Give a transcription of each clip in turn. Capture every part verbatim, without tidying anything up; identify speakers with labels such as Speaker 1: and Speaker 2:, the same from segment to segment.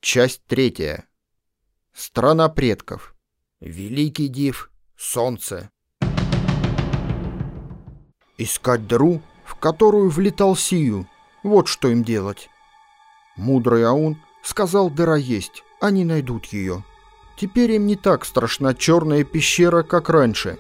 Speaker 1: Часть третья. Страна предков. Великий див. Солнце. Искать дыру, в которую влетал Сию. Вот что им делать. Мудрый Аун сказал: дыра есть, они найдут ее. Теперь им не так страшна черная пещера, как раньше.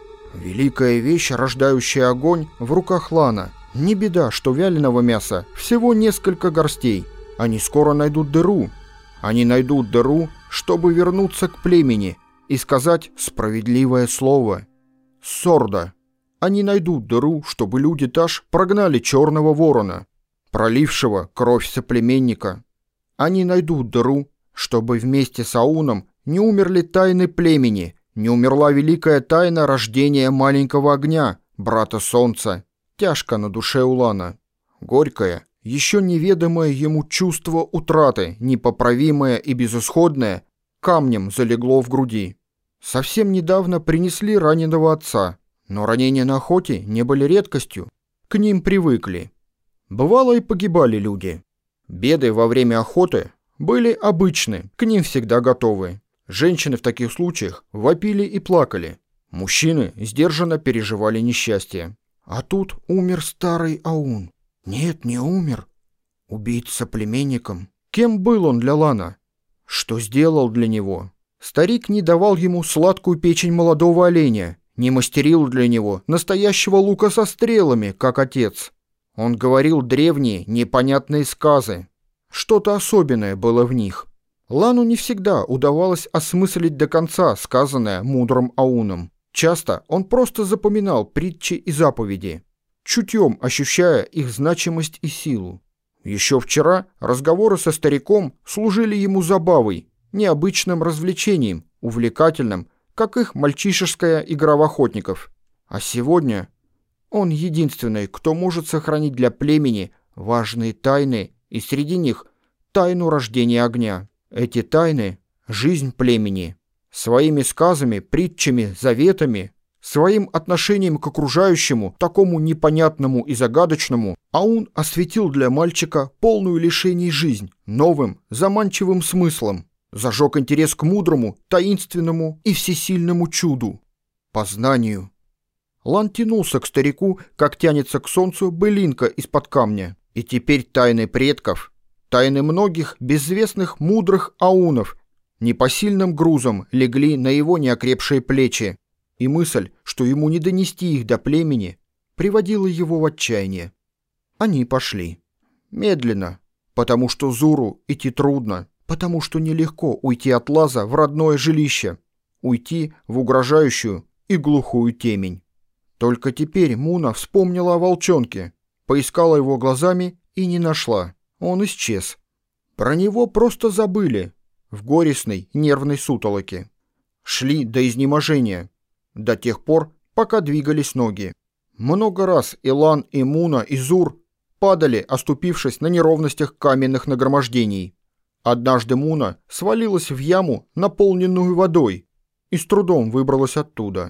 Speaker 1: Великая вещь, рождающая огонь, в руках Лана. Не беда, что вяленого мяса всего несколько горстей. Они скоро найдут дыру. Они найдут дыру, чтобы вернуться к племени и сказать справедливое слово. Сорда. Они найдут дыру, чтобы люди Таш прогнали черного ворона, пролившего кровь соплеменника. Они найдут дыру, чтобы вместе с Ауном не умерли тайны племени, не умерла великая тайна рождения маленького огня, брата солнца. Тяжко на душе у Лана. Горькое, еще неведомое ему чувство утраты, непоправимое и безысходное, камнем залегло в груди. Совсем недавно принесли раненого отца, но ранения на охоте не были редкостью. К ним привыкли. Бывало и погибали люди. Беды во время охоты были обычны, к ним всегда готовы. Женщины в таких случаях вопили и плакали. Мужчины сдержанно переживали несчастье. А тут умер старый Аун. Нет, не умер. Убит соплеменником. Кем был он для Лана? Что сделал для него? Старик не давал ему сладкую печень молодого оленя, не мастерил для него настоящего лука со стрелами, как отец. Он говорил древние, непонятные сказы. Что-то особенное было в них. Лану не всегда удавалось осмыслить до конца сказанное мудрым Ауном. Часто он просто запоминал притчи и заповеди, чутьем ощущая их значимость и силу. Еще вчера разговоры со стариком служили ему забавой, необычным развлечением, увлекательным, как их мальчишеская игра в охотников. А сегодня он единственный, кто может сохранить для племени важные тайны, и среди них тайну рождения огня. Эти тайны — жизнь племени. Своими сказами, притчами, заветами, своим отношением к окружающему, такому непонятному и загадочному, Аун осветил для мальчика полную лишений жизнь новым, заманчивым смыслом, зажег интерес к мудрому, таинственному и всесильному чуду — познанию. Лан тянулся к старику, как тянется к солнцу былинка из-под камня, и теперь тайны предков, тайны многих безвестных мудрых аунов непосильным грузом легли на его неокрепшие плечи, и мысль, что ему не донести их до племени, приводила его в отчаяние. Они пошли. Медленно, потому что Зуру идти трудно, потому что нелегко уйти от лаза в родное жилище, уйти в угрожающую и глухую темень. Только теперь Муна вспомнила о волчонке, поискала его глазами и не нашла. Он исчез. Про него просто забыли в горестной нервной сутолоке. Шли до изнеможения, до тех пор, пока двигались ноги. Много раз и Лан, и Муна, и Зур падали, оступившись на неровностях каменных нагромождений. Однажды Муна свалилась в яму, наполненную водой, и с трудом выбралась оттуда.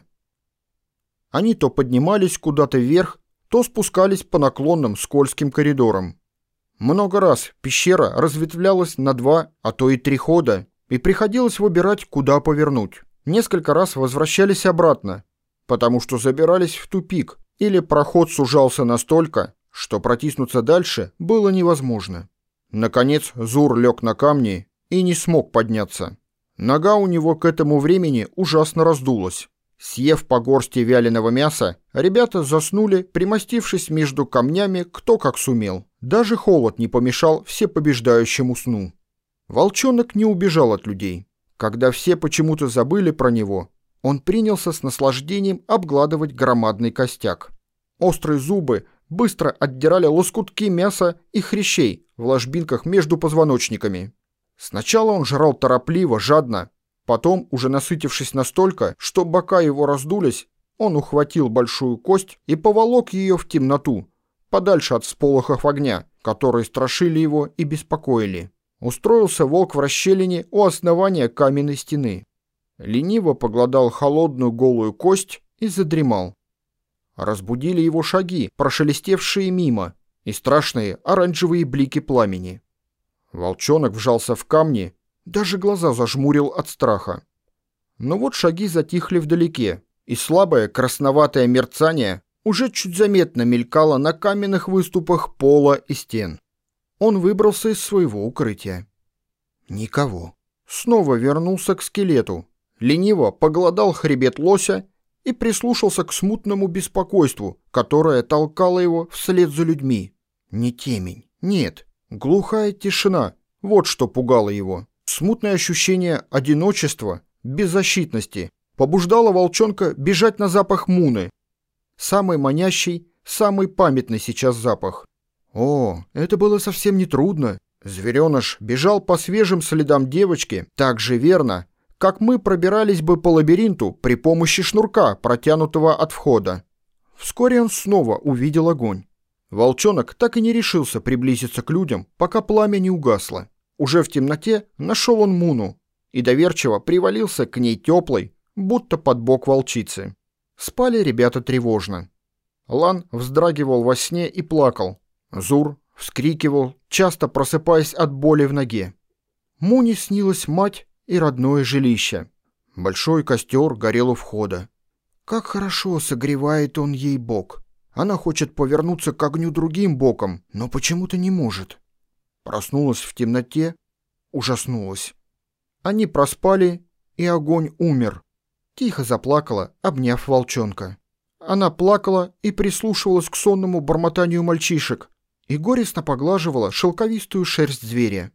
Speaker 1: Они то поднимались куда-то вверх, то спускались по наклонным скользким коридорам. Много раз пещера разветвлялась на два, а то и три хода, и приходилось выбирать, куда повернуть. Несколько раз возвращались обратно, потому что забирались в тупик, или проход сужался настолько, что протиснуться дальше было невозможно. Наконец Зур лег на камни и не смог подняться. Нога у него к этому времени ужасно раздулась. Съев по горсти вяленого мяса, ребята заснули, примостившись между камнями кто как сумел. Даже холод не помешал всепобеждающему сну. Волчонок не убежал от людей. Когда все почему-то забыли про него, он принялся с наслаждением обгладывать громадный костяк. Острые зубы быстро отдирали лоскутки мяса и хрящей в ложбинках между позвоночниками. Сначала он жрал торопливо, жадно. Потом, уже насытившись настолько, что бока его раздулись, он ухватил большую кость и поволок ее в темноту, подальше от всполохов огня, которые страшили его и беспокоили. Устроился волк в расщелине у основания каменной стены. Лениво поглодал холодную голую кость и задремал. Разбудили его шаги, прошелестевшие мимо, и страшные оранжевые блики пламени. Волчонок вжался в камни, даже глаза зажмурил от страха. Но вот шаги затихли вдалеке, и слабое красноватое мерцание уже чуть заметно мелькало на каменных выступах пола и стен. Он выбрался из своего укрытия. Никого. Снова вернулся к скелету, лениво поглодал хребет лося и прислушался к смутному беспокойству, которое толкало его вслед за людьми. Не темень, нет, глухая тишина, вот что пугало его. Смутное ощущение одиночества, беззащитности побуждало волчонка бежать на запах муны. Самый манящий, самый памятный сейчас запах. О, это было совсем не трудно. Звереныш бежал по свежим следам девочки так же верно, как мы пробирались бы по лабиринту при помощи шнурка, протянутого от входа. Вскоре он снова увидел огонь. Волчонок так и не решился приблизиться к людям, пока пламя не угасло. Уже в темноте нашел он Муну и доверчиво привалился к ней теплой, будто под бок волчицы. Спали ребята тревожно. Лан вздрагивал во сне и плакал. Зур вскрикивал, часто просыпаясь от боли в ноге. Муне снилась мать и родное жилище. Большой костер горел у входа. Как хорошо согревает он ей бок. Она хочет повернуться к огню другим боком, но почему-то не может. Проснулась в темноте, ужаснулась. Они проспали, и огонь умер. Тихо заплакала, обняв волчонка. Она плакала и прислушивалась к сонному бормотанию мальчишек и горестно поглаживала шелковистую шерсть зверя.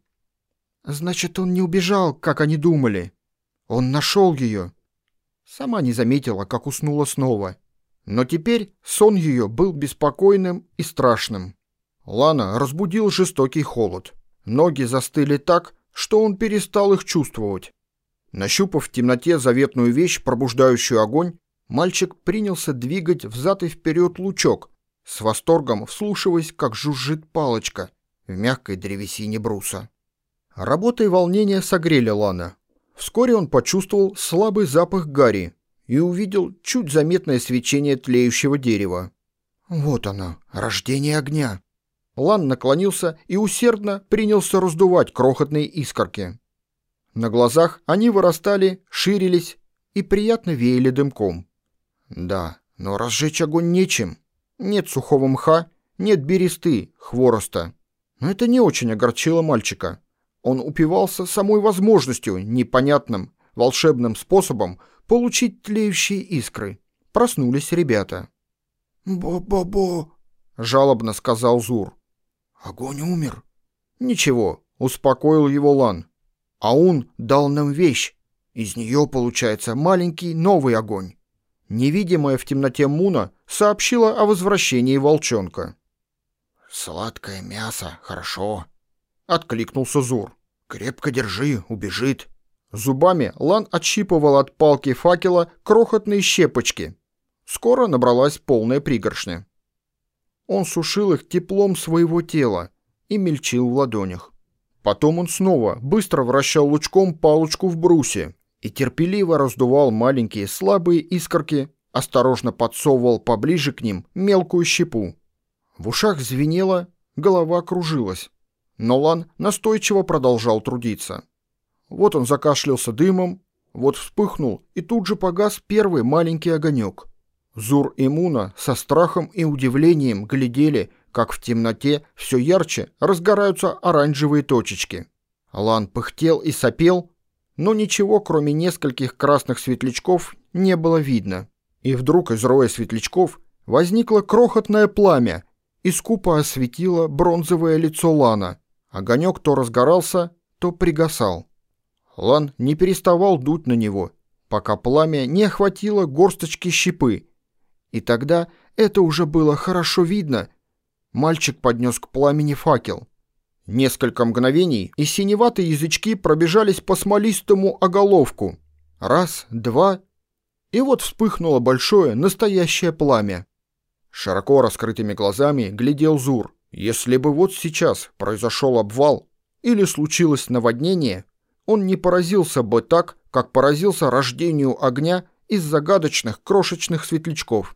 Speaker 1: Значит, он не убежал, как они думали. Он нашел ее. Сама не заметила, как уснула снова. Но теперь сон ее был беспокойным и страшным. Лана разбудил жестокий холод. Ноги застыли так, что он перестал их чувствовать. Нащупав в темноте заветную вещь, пробуждающую огонь, мальчик принялся двигать взад и вперед лучок, с восторгом вслушиваясь, как жужжит палочка в мягкой древесине бруса. Работа и волнение согрели Лана. Вскоре он почувствовал слабый запах гари и увидел чуть заметное свечение тлеющего дерева. Вот оно, рождение огня. Лан наклонился и усердно принялся раздувать крохотные искорки. На глазах они вырастали, ширились и приятно веяли дымком. Да, но разжечь огонь нечем. Нет сухого мха, нет бересты, хвороста. Но это не очень огорчило мальчика. Он упивался самой возможностью, непонятным, волшебным способом получить тлеющие искры. Проснулись ребята. «Бо-бо-бо!» — жалобно сказал Зур. «Огонь умер». «Ничего», — успокоил его Лан. «А он дал нам вещь. Из нее получается маленький новый огонь». Невидимая в темноте Муна сообщила о возвращении волчонка. «Сладкое мясо, хорошо», — откликнулся Зур. «Крепко держи, убежит». Зубами Лан отщипывал от палки факела крохотные щепочки. Скоро набралась полная пригоршня. Он сушил их теплом своего тела и мельчил в ладонях. Потом он снова быстро вращал лучком палочку в брусе и терпеливо раздувал маленькие слабые искорки, осторожно подсовывал поближе к ним мелкую щепу. В ушах звенело, голова кружилась. Но Лан настойчиво продолжал трудиться. Вот он закашлялся дымом, вот вспыхнул и тут же погас первый маленький огонек. Зур и Муна со страхом и удивлением глядели, как в темноте все ярче разгораются оранжевые точечки. Лан пыхтел и сопел, но ничего, кроме нескольких красных светлячков, не было видно. И вдруг из роя светлячков возникло крохотное пламя и скупо осветило бронзовое лицо Лана. Огонек то разгорался, то пригасал. Лан не переставал дуть на него, пока пламя не охватило горсточки щепы. И тогда это уже было хорошо видно. Мальчик поднес к пламени факел. Несколько мгновений, и синеватые язычки пробежались по смолистому оголовку. Раз, два, и вот вспыхнуло большое настоящее пламя. Широко раскрытыми глазами глядел Зур. Если бы вот сейчас произошел обвал или случилось наводнение, он не поразился бы так, как поразился рождению огня из загадочных крошечных светлячков.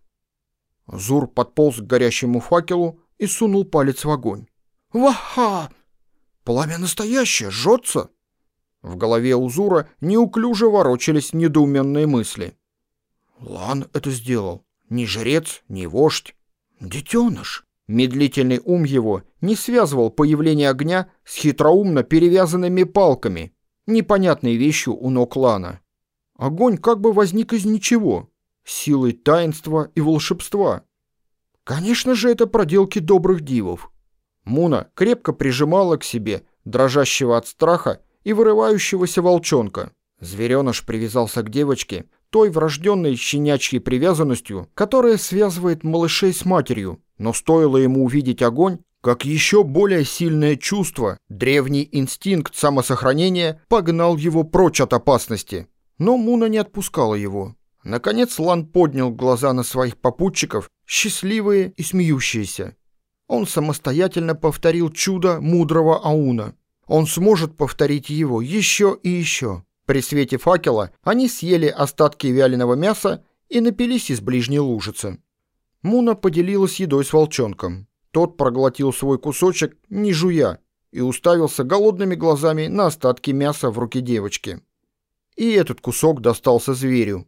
Speaker 1: Зур подполз к горящему факелу и сунул палец в огонь. «Ва-ха!» Пламя настоящее, жжется!» В голове у Зура неуклюже ворочались недоуменные мысли. «Лан это сделал. Ни жрец, ни вождь. Детеныш!» Медлительный ум его не связывал появление огня с хитроумно перевязанными палками, непонятной вещью у ног Лана. Огонь как бы возник из ничего, силой таинства и волшебства. Конечно же, это проделки добрых дивов. Муна крепко прижимала к себе дрожащего от страха и вырывающегося волчонка. Звереныш привязался к девочке той врожденной щенячьей привязанностью, которая связывает малышей с матерью, но стоило ему увидеть огонь, как еще более сильное чувство, древний инстинкт самосохранения погнал его прочь от опасности. Но Муна не отпускала его. Наконец Лан поднял глаза на своих попутчиков, счастливые и смеющиеся. Он самостоятельно повторил чудо мудрого Ауна. Он сможет повторить его еще и еще. При свете факела они съели остатки вяленого мяса и напились из ближней лужицы. Муна поделилась едой с волчонком. Тот проглотил свой кусочек, не жуя, и уставился голодными глазами на остатки мяса в руке девочки. И этот кусок достался зверю.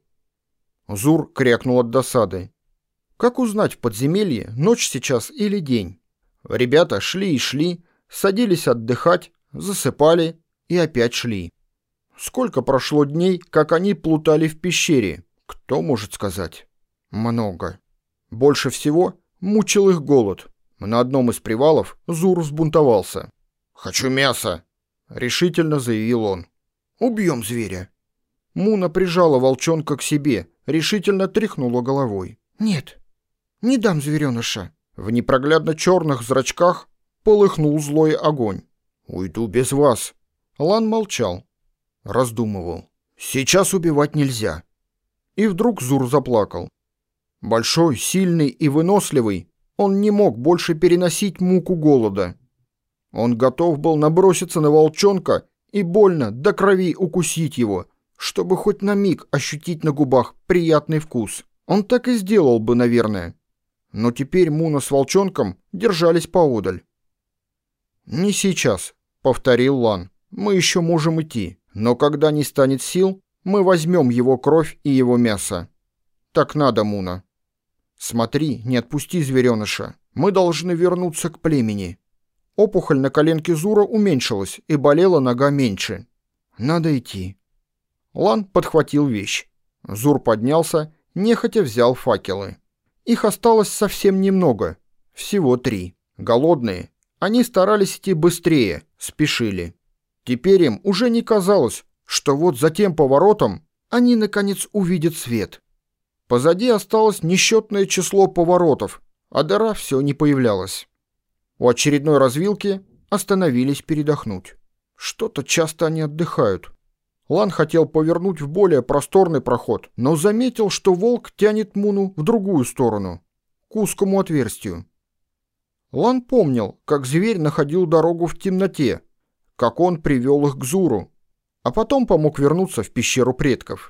Speaker 1: Зур крякнул от досады. Как узнать в подземелье, ночь сейчас или день? Ребята шли и шли, садились отдыхать, засыпали и опять шли. Сколько прошло дней, как они плутали в пещере? Кто может сказать? Много. Больше всего мучил их голод. На одном из привалов Зур взбунтовался. «Хочу мяса!» — решительно заявил он. «Убьем зверя!» Муна прижала волчонка к себе, решительно тряхнула головой. «Нет, не дам звереныша!» В непроглядно черных зрачках полыхнул злой огонь. «Уйду без вас!» Лан молчал. Раздумывал. «Сейчас убивать нельзя!» И вдруг Зур заплакал. Большой, сильный и выносливый, он не мог больше переносить муку голода. Он готов был наброситься на волчонка и больно до крови укусить его, чтобы хоть на миг ощутить на губах приятный вкус. Он так и сделал бы, наверное. Но теперь Муна с волчонком держались поодаль. «Не сейчас», — повторил Лан. «Мы еще можем идти, но когда не станет сил, мы возьмем его кровь и его мясо. Так надо, Муна. Смотри, не отпусти звереныша. Мы должны вернуться к племени». Опухоль на коленке Зура уменьшилась, и болела нога меньше. «Надо идти». Лан подхватил вещь. Зур поднялся, нехотя взял факелы. Их осталось совсем немного, всего три. Голодные, они старались идти быстрее, спешили. Теперь им уже не казалось, что вот за тем поворотом они наконец увидят свет. Позади осталось несчетное число поворотов, а дыра все не появлялась. У очередной развилки остановились передохнуть. Что-то часто они отдыхают. Лан хотел повернуть в более просторный проход, но заметил, что волк тянет Муну в другую сторону, к узкому отверстию. Лан помнил, как зверь находил дорогу в темноте, как он привел их к Зуру, а потом помог вернуться в пещеру предков.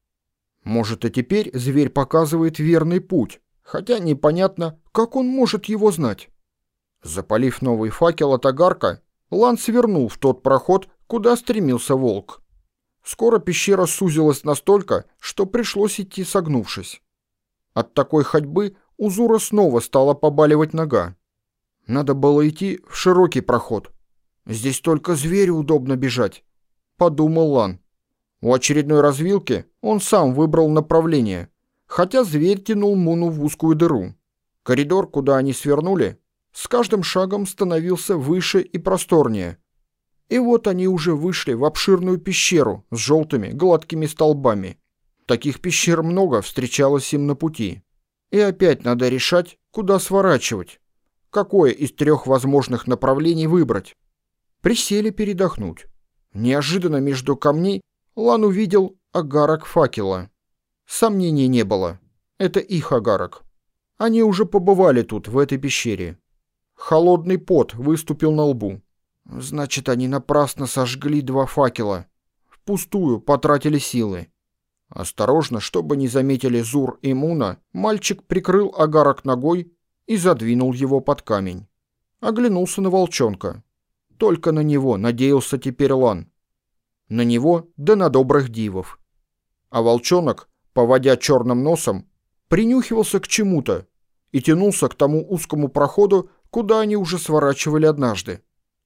Speaker 1: Может, и теперь зверь показывает верный путь, хотя непонятно, как он может его знать. Запалив новый факел от огарка, Лан свернул в тот проход, куда стремился волк. Скоро пещера сузилась настолько, что пришлось идти согнувшись. От такой ходьбы у Зура снова стала побаливать нога. Надо было идти в широкий проход. Здесь только зверю удобно бежать, подумал Лан. У очередной развилки он сам выбрал направление, хотя зверь тянул Муну в узкую дыру. Коридор, куда они свернули, с каждым шагом становился выше и просторнее. И вот они уже вышли в обширную пещеру с желтыми гладкими столбами. Таких пещер много встречалось им на пути. И опять надо решать, куда сворачивать, какое из трех возможных направлений выбрать. Присели передохнуть. Неожиданно между камней Лан увидел огарок факела. Сомнений не было. Это их огарок. Они уже побывали тут, в этой пещере. Холодный пот выступил на лбу. Значит, они напрасно сожгли два факела. Впустую потратили силы. Осторожно, чтобы не заметили Зур и Муна, мальчик прикрыл огарок ногой и задвинул его под камень. Оглянулся на волчонка. Только на него надеялся теперь Лан. На него, да на добрых дивов. А волчонок, поводя черным носом, принюхивался к чему-то и тянулся к тому узкому проходу, куда они уже сворачивали однажды.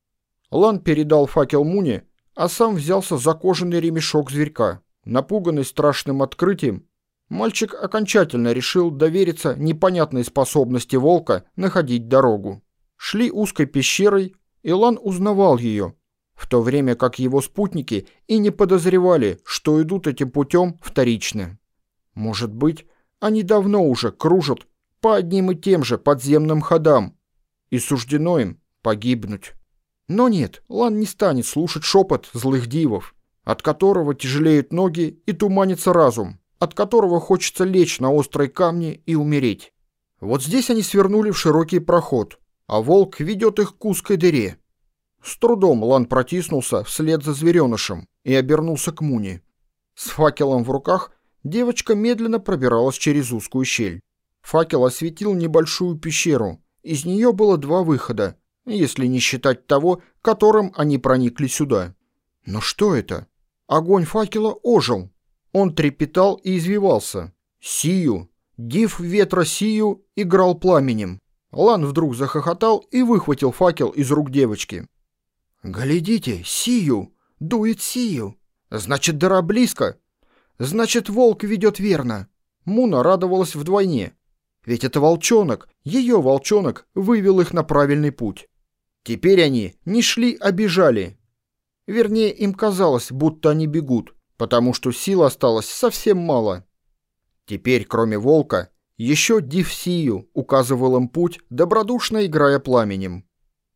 Speaker 1: Лан передал факел Муне, а сам взялся за кожаный ремешок зверька. Напуганный страшным открытием, мальчик окончательно решил довериться непонятной способности волка находить дорогу. Шли узкой пещерой, и Лан узнавал ее, в то время как его спутники и не подозревали, что идут этим путем вторично. Может быть, они давно уже кружат по одним и тем же подземным ходам, и суждено им погибнуть. Но нет, Лан не станет слушать шепот злых дивов, от которого тяжелеют ноги и туманится разум, от которого хочется лечь на острые камни и умереть. Вот здесь они свернули в широкий проход, а волк ведет их к узкой дыре. С трудом Лан протиснулся вслед за зверенышем и обернулся к Муне. С факелом в руках девочка медленно пробиралась через узкую щель. Факел осветил небольшую пещеру, из нее было два выхода, если не считать того, которым они проникли сюда. Но что это? Огонь факела ожил. Он трепетал и извивался. Сию, див ветра Сию, играл пламенем. Лан вдруг захохотал и выхватил факел из рук девочки. «Глядите, Сию! Дует Сию! Значит, дыра близко! Значит, волк ведет верно!» Муна радовалась вдвойне. Ведь это волчонок, ее волчонок, вывел их на правильный путь. Теперь они не шли, а бежали. Вернее, им казалось, будто они бегут, потому что сил осталось совсем мало. Теперь, кроме волка, еще див Сию указывал им путь, добродушно играя пламенем.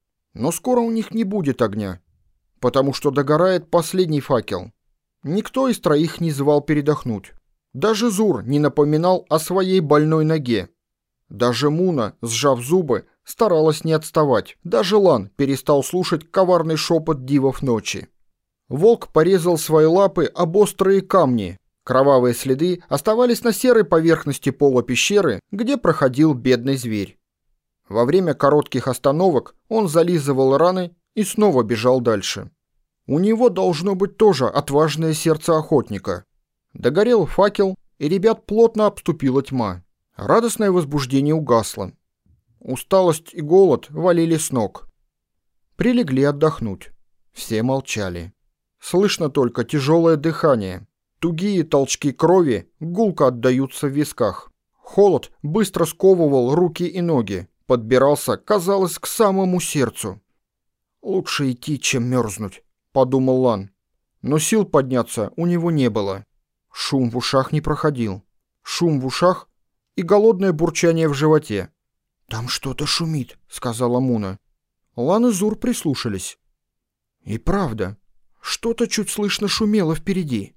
Speaker 1: Но скоро у них не будет огня, потому что догорает последний факел. Никто из троих не звал передохнуть. Даже Зур не напоминал о своей больной ноге. Даже Муна, сжав зубы, старалась не отставать. Даже Лан перестал слушать коварный шепот дивов ночи. Волк порезал свои лапы об острые камни. Кровавые следы оставались на серой поверхности пола пещеры, где проходил бедный зверь. Во время коротких остановок он зализывал раны и снова бежал дальше. У него должно быть тоже отважное сердце охотника. Догорел факел, и ребят плотно обступила тьма. Радостное возбуждение угасло. Усталость и голод валили с ног. Прилегли отдохнуть. Все молчали. Слышно только тяжелое дыхание. Тугие толчки крови гулко отдаются в висках. Холод быстро сковывал руки и ноги. Подбирался, казалось, к самому сердцу. «Лучше идти, чем мерзнуть», — подумал Лан. Но сил подняться у него не было. Шум в ушах не проходил. Шум в ушах и голодное бурчание в животе. «Там что-то шумит», — сказала Муна. Лан и Зур прислушались. И правда, что-то чуть слышно шумело впереди.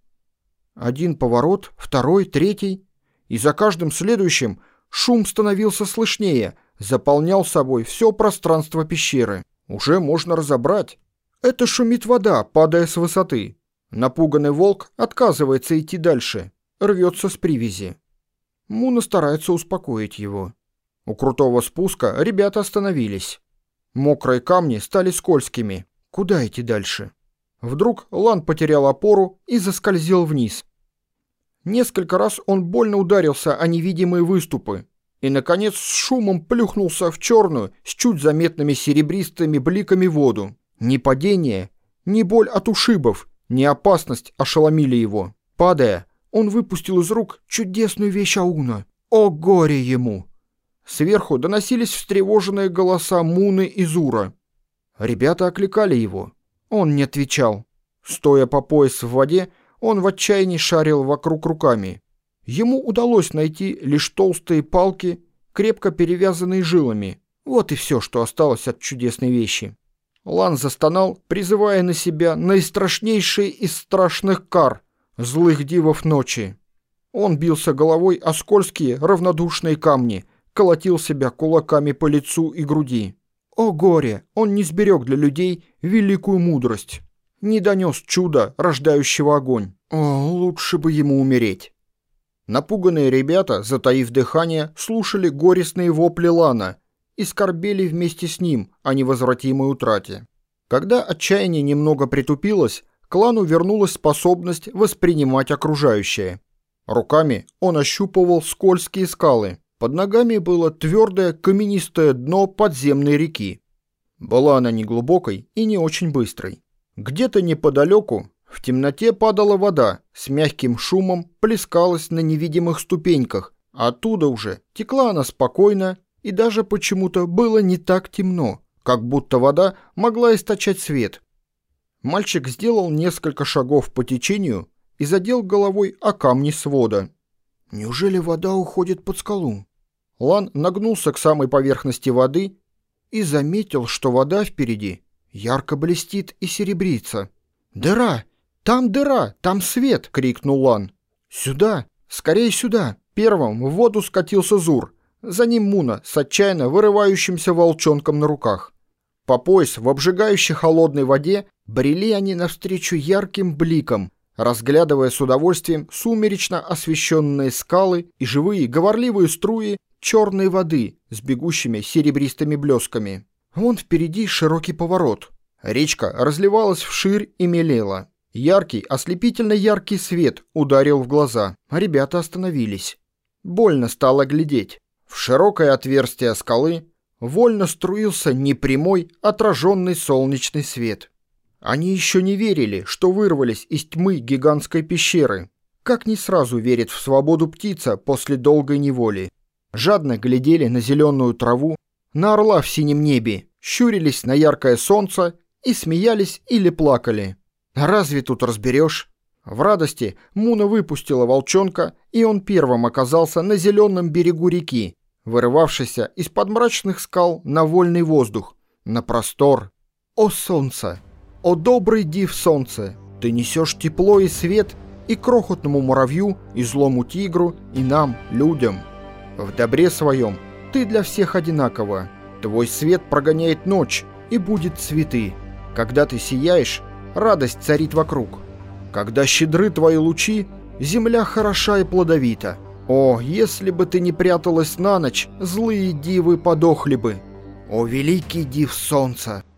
Speaker 1: Один поворот, второй, третий. И за каждым следующим шум становился слышнее, заполнял собой все пространство пещеры. Уже можно разобрать. Это шумит вода, падая с высоты. Напуганный волк отказывается идти дальше, рвется с привязи. Муна старается успокоить его. У крутого спуска ребята остановились. Мокрые камни стали скользкими. Куда идти дальше? Вдруг Лан потерял опору и заскользил вниз. Несколько раз он больно ударился о невидимые выступы и, наконец, с шумом плюхнулся в черную с чуть заметными серебристыми бликами воду. Ни падение, ни боль от ушибов, ни опасность ошеломили его. Падая, он выпустил из рук чудесную вещь Ауна. О горе ему! Сверху доносились встревоженные голоса Муны и Зура. Ребята окликали его. Он не отвечал. Стоя по пояс в воде, он в отчаянии шарил вокруг руками. Ему удалось найти лишь толстые палки, крепко перевязанные жилами. Вот и все, что осталось от чудесной вещи. Лан застонал, призывая на себя наистрашнейший из страшных кар злых дивов ночи. Он бился головой о скользкие равнодушные камни, колотил себя кулаками по лицу и груди. О горе! Он не сберег для людей великую мудрость. Не донес чуда, рождающего огонь. О, лучше бы ему умереть. Напуганные ребята, затаив дыхание, слушали горестные вопли Лана и скорбели вместе с ним о невозвратимой утрате. Когда отчаяние немного притупилось, клану вернулась способность воспринимать окружающее. Руками он ощупывал скользкие скалы. Под ногами было твердое каменистое дно подземной реки. Была она неглубокой и не очень быстрой. Где-то неподалеку в темноте падала вода, с мягким шумом плескалась на невидимых ступеньках. Оттуда уже текла она спокойно, и даже почему-то было не так темно, как будто вода могла источать свет. Мальчик сделал несколько шагов по течению и задел головой о камни свода. Неужели вода уходит под скалу? Лан нагнулся к самой поверхности воды и заметил, что вода впереди ярко блестит и серебрится. «Дыра! Там дыра! Там свет!» — крикнул Лан. «Сюда! Скорее сюда!» Первым в воду скатился Зур. За ним Муна с отчаянно вырывающимся волчонком на руках. По пояс в обжигающей холодной воде брели они навстречу ярким бликам, разглядывая с удовольствием сумеречно освещенные скалы и живые говорливые струи черной воды с бегущими серебристыми блесками. Вон впереди широкий поворот. Речка разливалась вширь и мелела. Яркий, ослепительно яркий свет ударил в глаза, а ребята остановились. Больно стало глядеть. В широкое отверстие скалы вольно струился непрямой, отраженный солнечный свет. Они еще не верили, что вырвались из тьмы гигантской пещеры. Как не сразу верит в свободу птица после долгой неволи. Жадно глядели на зеленую траву, на орла в синем небе, щурились на яркое солнце и смеялись или плакали. Разве тут разберешь? В радости Муна выпустила волчонка, и он первым оказался на зеленом берегу реки, вырывавшийся из-под мрачных скал на вольный воздух, на простор. О солнце! О добрый див солнце! Ты несешь тепло и свет и крохотному муравью, и злому тигру, и нам, людям. В добре своем ты для всех одинаково. Твой свет прогоняет ночь, и будет цветы. Когда ты сияешь, радость царит вокруг. Когда щедры твои лучи, земля хороша и плодовита. О, если бы ты не пряталась на ночь, злые дивы подохли бы. О, великий див солнца!